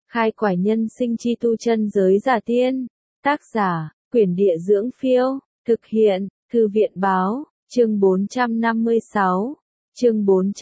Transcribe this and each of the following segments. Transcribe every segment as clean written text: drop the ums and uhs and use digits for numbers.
Khai quải nhân sinh chi tu chân giới giả tiên. Tác giả, Quyển Địa Dưỡng Phiêu. Thực hiện, Thư viện Báo. Chương 456. Chương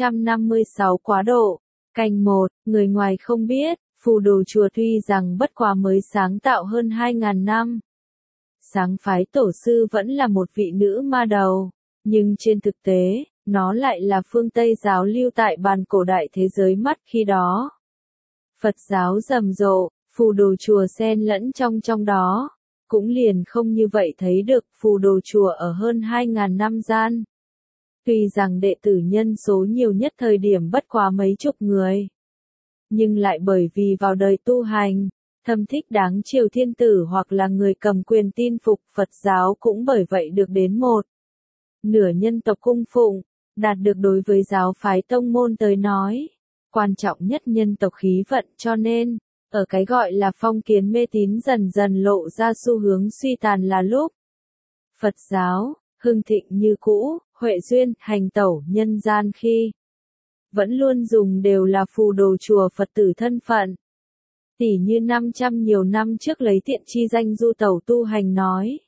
456 quá độ. Canh 1, người ngoài không biết, phù đồ chùa tuy rằng bất quá mới sáng tạo hơn 2.000 năm. Sáng phái tổ sư vẫn là một vị nữ ma đầu, nhưng trên thực tế, nó lại là phương Tây giáo lưu tại bàn cổ đại thế giới mắt khi đó. Phật giáo rầm rộ, phù đồ chùa xen lẫn trong đó, cũng liền không như vậy thấy được phù đồ chùa ở hơn 2.000 năm gian. Tuy rằng đệ tử nhân số nhiều nhất thời điểm bất quá mấy chục người, nhưng lại bởi vì vào đời tu hành, thâm thích đáng triều thiên tử hoặc là người cầm quyền tin phục Phật giáo cũng bởi vậy được đến một nửa nhân tộc cung phụng, đạt được đối với giáo phái tông môn tới nói, quan trọng nhất nhân tộc khí vận, cho nên, ở cái gọi là phong kiến mê tín dần dần lộ ra xu hướng suy tàn là lúc Phật giáo hưng thịnh như cũ, huệ duyên hành tẩu nhân gian khi vẫn luôn dùng đều là phù đồ chùa Phật tử thân phận. Tỉ như 500 nhiều năm trước lấy tiện chi danh du tẩu tu hành nói.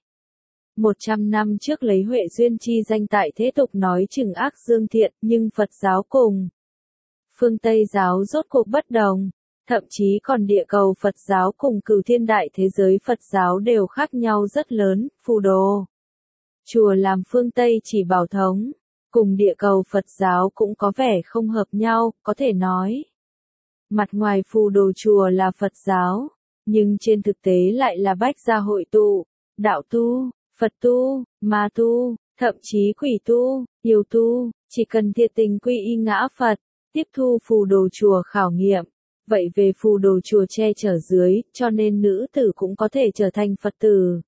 100 năm trước lấy huệ duyên chi danh tại thế tục nói chừng ác dương thiện, nhưng Phật giáo cùng phương Tây giáo rốt cuộc bất đồng, thậm chí còn địa cầu Phật giáo cùng cửu thiên đại thế giới Phật giáo đều khác nhau rất lớn, phù đồ chùa làm phương Tây chỉ bảo thống, cùng địa cầu Phật giáo cũng có vẻ không hợp nhau, có thể nói. Mặt ngoài phù đồ chùa là Phật giáo, nhưng trên thực tế lại là bách gia hội tụ, đạo tu, Phật tu, ma tu, thậm chí quỷ tu, yêu tu, chỉ cần thiệt tình quy y ngã Phật, tiếp thu phù đồ chùa khảo nghiệm, vậy về phù đồ chùa che chở dưới, cho nên nữ tử cũng có thể trở thành Phật tử.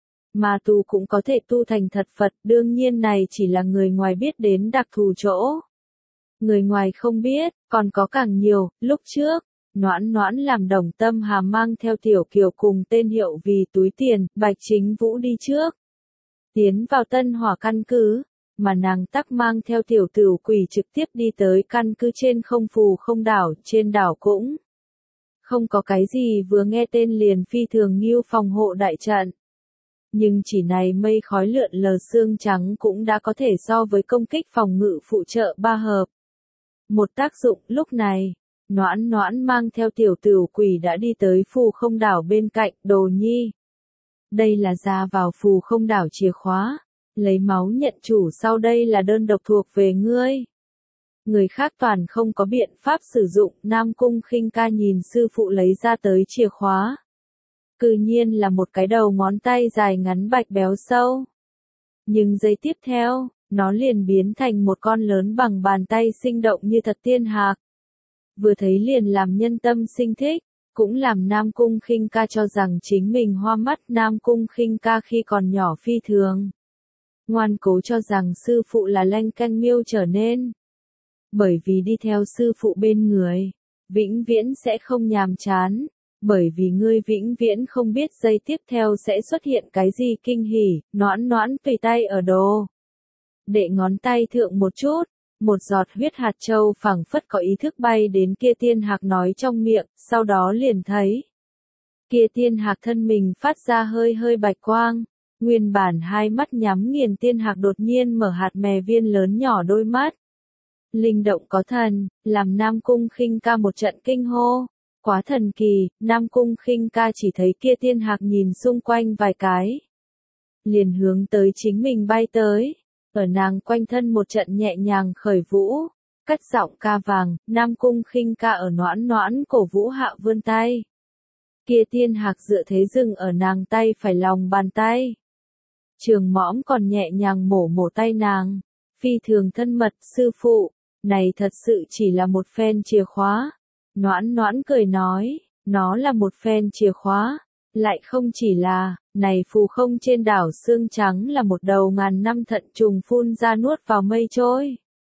Ma tu cũng có thể tu thành thật Phật, đương nhiên này chỉ là người ngoài biết đến đặc thù chỗ. Người ngoài không biết, còn có càng nhiều, lúc trước, Noãn làm Đồng Tâm Hàm mang theo Tiểu Kiều cùng tên hiệu vì túi tiền, Bạch Chính Vũ đi trước. Tiến vào Tân Hỏa căn cứ, mà nàng tắc mang theo Tiểu Tửu Quỷ trực tiếp đi tới căn cứ trên không phù không đảo, trên đảo cũng không có cái gì vừa nghe tên liền phi thường nghiêu phòng hộ đại trận. Nhưng chỉ này mây khói lượn lờ xương trắng cũng đã có thể so với công kích phòng ngự phụ trợ ba hợp. Một tác dụng, lúc này, Noãn mang theo Tiểu Tửu Quỷ đã đi tới phù không đảo bên cạnh, Đồ Nhi. Đây là ra vào phù không đảo chìa khóa, lấy máu nhận chủ, sau đây là đơn độc thuộc về ngươi. Người khác toàn không có biện pháp sử dụng, Nam Cung Khinh Ca nhìn sư phụ lấy ra tới chìa khóa. Cư nhiên là một cái đầu ngón tay dài ngắn bạch béo sâu. Nhưng giây tiếp theo, nó liền biến thành một con lớn bằng bàn tay sinh động như thật tiên hạc. Vừa thấy liền làm nhân tâm sinh thích, cũng làm Nam Cung Khinh Ca cho rằng chính mình hoa mắt. Nam Cung Khinh Ca khi còn nhỏ phi thường ngoan cố cho rằng sư phụ là Lanh Canh Miêu trở nên. Bởi vì đi theo sư phụ bên người, vĩnh viễn sẽ không nhàm chán. Bởi vì ngươi vĩnh viễn không biết giây tiếp theo sẽ xuất hiện cái gì kinh hỉ. Noãn tùy tay ở đồ đệ ngón tay thượng một chút, một giọt huyết hạt châu phảng phất có ý thức bay đến kia tiên hạc nói trong miệng, sau đó liền thấy kia tiên hạc thân mình phát ra hơi bạch quang, nguyên bản hai mắt nhắm nghiền tiên hạc đột nhiên mở hạt mè viên lớn nhỏ đôi mắt. Linh động có thần, làm Nam Cung Khinh Ca một trận kinh hô. Quá thần kỳ, Nam Cung Khinh Ca chỉ thấy kia tiên hạc nhìn xung quanh vài cái, liền hướng tới chính mình bay tới, ở nàng quanh thân một trận nhẹ nhàng khởi vũ, cất giọng ca vàng. Nam Cung Khinh Ca ở Noãn cổ vũ hạ vươn tay. Kia tiên hạc dựa thế dừng ở nàng tay phải lòng bàn tay. Trường mõm còn nhẹ nhàng mổ tay nàng, phi thường thân mật. Sư phụ, này thật sự chỉ là một phen chìa khóa. Noãn cười nói, nó là một phen chìa khóa, lại không chỉ là, này phù không trên đảo xương trắng là một đầu ngàn năm thận trùng phun ra nuốt vào mây trôi.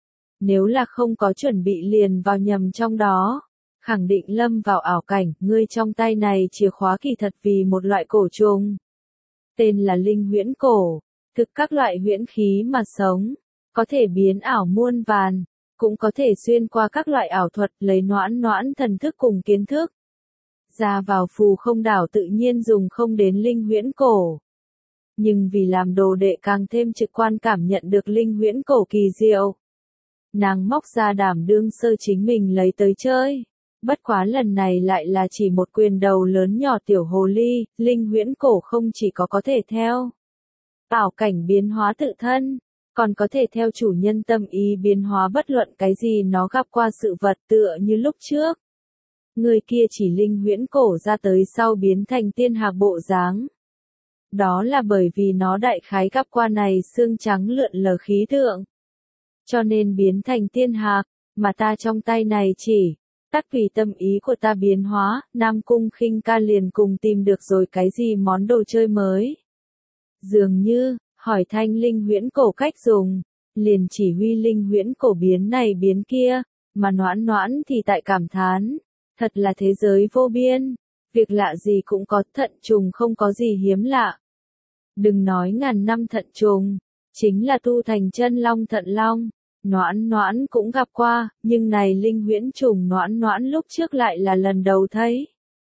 Nếu là không có chuẩn bị liền vào nhầm trong đó, khẳng định lâm vào ảo cảnh. Ngươi trong tay này chìa khóa kỳ thật vì một loại cổ trùng, tên là linh huyễn cổ, thực các loại huyễn khí mà sống, có thể biến ảo muôn vàn. Cũng có thể xuyên qua các loại ảo thuật, lấy Noãn thần thức cùng kiến thức. Ra vào phù không đảo tự nhiên dùng không đến linh huyễn cổ. Nhưng vì làm đồ đệ càng thêm trực quan cảm nhận được linh huyễn cổ kỳ diệu. Nàng móc ra đảm đương sơ chính mình lấy tới chơi. Bất quá lần này lại là chỉ một quyền đầu lớn nhỏ tiểu hồ ly, linh huyễn cổ không chỉ có thể theo ảo cảnh biến hóa tự thân, còn có thể theo chủ nhân tâm ý biến hóa bất luận cái gì nó gặp qua sự vật tựa như lúc trước. Người kia chỉ linh huyễn cổ ra tới sau biến thành tiên hạc bộ dáng. Đó là bởi vì nó đại khái gặp qua này xương trắng lượn lờ khí tượng. Cho nên biến thành tiên hạc, mà ta trong tay này chỉ, tắc vì tâm ý của ta biến hóa, Nam Cung Khinh Ca liền cùng tìm được rồi cái gì món đồ chơi mới. Dường như, hỏi thanh linh huyễn cổ cách dùng, liền chỉ huy linh huyễn cổ biến này biến kia, mà Noãn Noãn thì tại cảm thán, thật là thế giới vô biên, việc lạ gì cũng có, thận trùng không có gì hiếm lạ. Đừng nói ngàn năm thận trùng, chính là tu thành chân long thận long, Noãn Noãn cũng gặp qua, nhưng này linh huyễn trùng Noãn Noãn lúc trước lại là lần đầu thấy.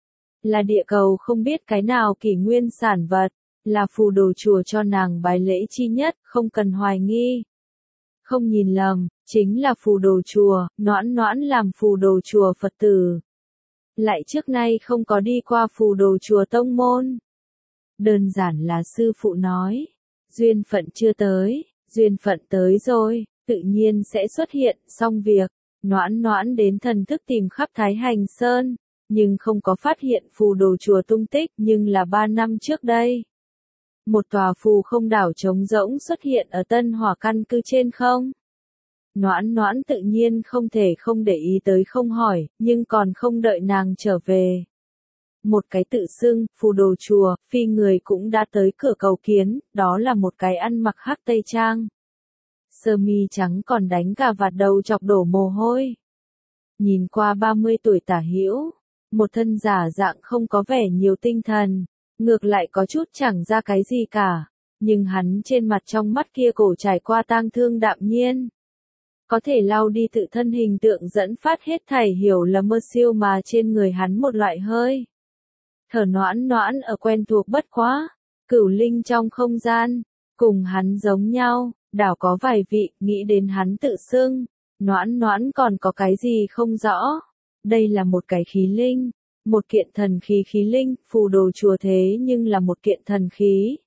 Là địa cầu không biết cái nào kỷ nguyên sản vật, là phù đồ chùa cho nàng bái lễ chi nhất, không cần hoài nghi. Không nhìn lầm, chính là phù đồ chùa, Noãn Noãn làm phù đồ chùa Phật tử. Lại trước nay không có đi qua phù đồ chùa tông môn. Đơn giản là sư phụ nói, duyên phận chưa tới, duyên phận tới rồi, tự nhiên sẽ xuất hiện, xong việc. Noãn Noãn đến thần thức tìm khắp Thái Hành Sơn, nhưng không có phát hiện phù đồ chùa tung tích, nhưng là 3 năm trước đây. Một tòa phù không đảo trống rỗng xuất hiện ở Tân Hỏa căn cứ trên không. Noãn Noãn tự nhiên không thể không để ý tới không hỏi, nhưng còn không đợi nàng trở về. Một cái tự xưng, phù đồ chùa, phi người cũng đã tới cửa cầu kiến, đó là một cái ăn mặc hắc tây trang. Sơ mi trắng còn đánh cả vạt đầu chọc đổ mồ hôi. Nhìn qua 30 tuổi tả hữu, một thân giả dạng không có vẻ nhiều tinh thần, ngược lại có chút chẳng ra cái gì cả, nhưng hắn trên mặt trong mắt kia cổ trải qua tang thương đạm nhiên. Có thể lau đi tự thân hình tượng dẫn phát hết thảy hiểu là mơ siêu mà trên người hắn một loại hơi. Thở Noãn Noãn ở quen thuộc bất quá, cửu linh trong không gian, cùng hắn giống nhau, đảo có vài vị, nghĩ đến hắn tự xưng, Noãn Noãn còn có cái gì không rõ. Đây là một cái khí linh, một kiện thần khí khí linh, phù đồ chùa thế nhưng là một kiện thần khí.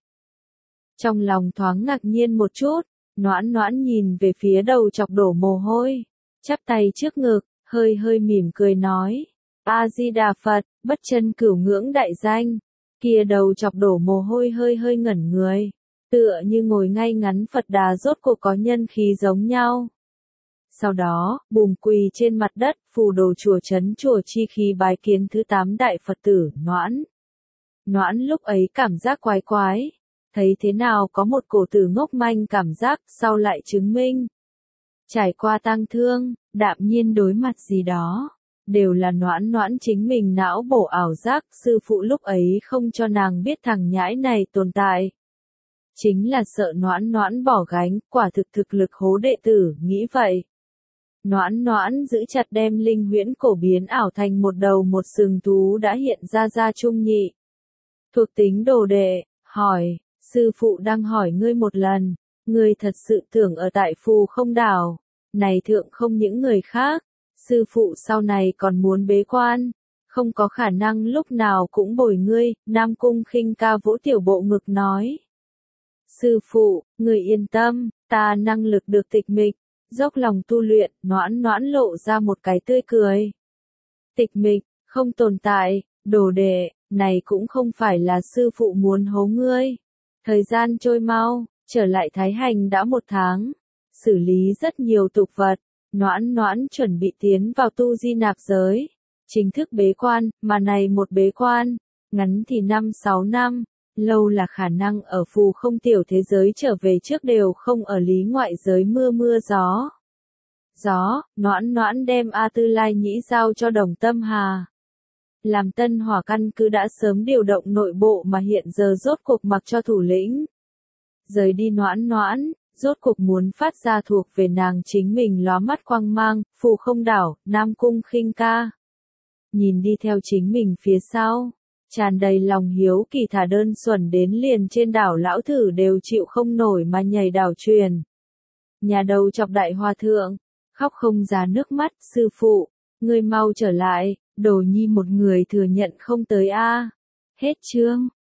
Trong lòng thoáng ngạc nhiên một chút, Noãn Noãn nhìn về phía đầu chọc đổ mồ hôi, chắp tay trước ngực, hơi hơi mỉm cười nói, A-di-đà Phật, bất chân cửu ngưỡng đại danh. Kia đầu chọc đổ mồ hôi hơi hơi ngẩn người, tựa như ngồi ngay ngắn Phật đà rốt cuộc có nhân khí giống nhau. Sau đó, bùm quỳ trên mặt đất, phù đồ chùa trấn chùa chi khí bái kiến thứ 8 đại Phật tử, Noãn. Noãn lúc ấy cảm giác quái quái, thấy thế nào có một cổ tử ngốc manh cảm giác, sau lại chứng minh. Trải qua tang thương, đạm nhiên đối mặt gì đó, đều là Noãn Noãn chính mình não bổ ảo giác, sư phụ lúc ấy không cho nàng biết thằng nhãi này tồn tại. Chính là sợ Noãn Noãn bỏ gánh, quả thực thực lực hố đệ tử, nghĩ vậy. Noãn Noãn giữ chặt đem linh huyễn cổ biến ảo thành một đầu một sừng thú đã hiện ra trung nhị. Thuộc tính đồ đệ, hỏi, sư phụ đang hỏi ngươi một lần, ngươi thật sự tưởng ở tại phù không đảo, này thượng không những người khác, sư phụ sau này còn muốn bế quan, không có khả năng lúc nào cũng bồi ngươi, Nam Cung Khinh Ca vỗ tiểu bộ ngực nói. Sư phụ, người yên tâm, ta năng lực được tịch mịch, dốc lòng tu luyện, Noãn Noãn lộ ra một cái tươi cười. Tịch mịch, không tồn tại, đồ đệ, này cũng không phải là sư phụ muốn hố ngươi. Thời gian trôi mau, trở lại Thái Hành đã 1 tháng, xử lý rất nhiều tục vật, Noãn Noãn chuẩn bị tiến vào tu di nạp giới, chính thức bế quan, mà này một bế quan, ngắn thì 5-6 năm. Lâu là khả năng ở phù không tiểu thế giới trở về trước đều không ở lý ngoại giới mưa gió. Noãn Noãn đem A Tư Lai Nhĩ giao cho Đồng Tâm Hà. Làm Tân Hỏa căn cứ đã sớm điều động nội bộ mà hiện giờ rốt cuộc mặc cho thủ lĩnh. Rời đi Noãn Noãn, rốt cuộc muốn phát ra thuộc về nàng chính mình lóa mắt quang mang, phù không đảo, Nam Cung Khinh Ca. nhìn đi theo chính mình phía sau, tràn đầy lòng hiếu kỳ thả đơn xuẩn đến liền trên đảo lão thử đều chịu không nổi mà nhảy đảo truyền. Nhà đầu chọc đại hòa thượng, khóc không ra nước mắt, sư phụ, ngươi mau trở lại, đồ nhi một người thừa nhận không tới a. Hết chương.